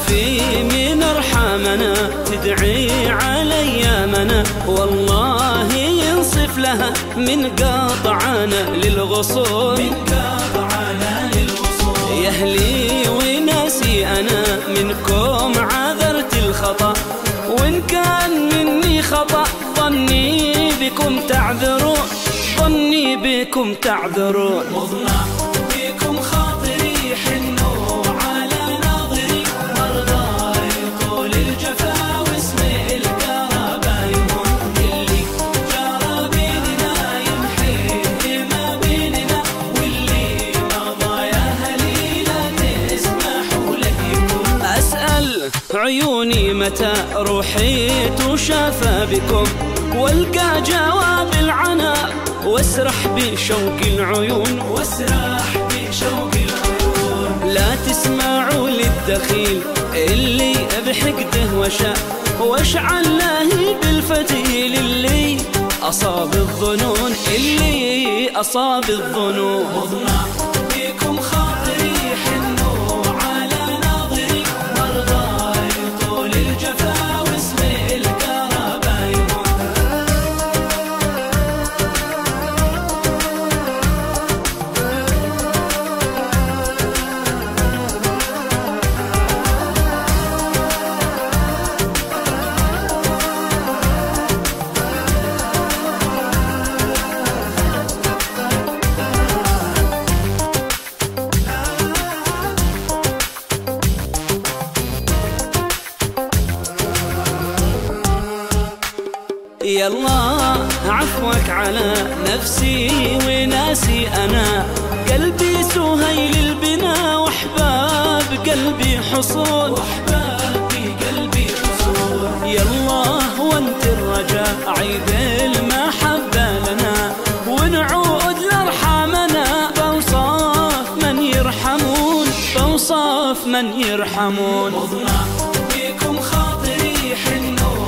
في من ارحامنا تدعي على ايامنا، والله ينصف لها من قاطعنا للغصون. يا اهلي وناسي انا منكم عذرت الخطا، وان كان مني خطا ظني بكم تعذرون، ظني بكم تعذرون. مضنع بكم خاطري حنوا على ناظري، مرضى يطول الجفا واسم القرابة يهون، اللي جرى بيننا يمحيه ما بيننا، واللي مضى يا اهلي لا تسمحوا له يكون. أسأل عيوني متى روحيت وشافى بكم، والقى جواب العنا واسرح بشوق العيون، واسرح بشوق العيون. لا تسمعوا للدخيل اللي بحقده واشعل له بالفتيل اللي أصاب الظنون، اللي أصاب الظنون. مضنع بكم خاطري حنوا على ناظري، مرضى يطول الجفا واسم القرابة يهون. يلا عفوك على نفسي وناسي أنا، قلبي سهيل البنا وأحباب قلبي حصول، يلا وانت الرجاء عيد المحبة لنا، ونعود لارحامنا بوصاف من يرحمون، بوصاف من يرحمون. مضنع بكم خاطري حنوا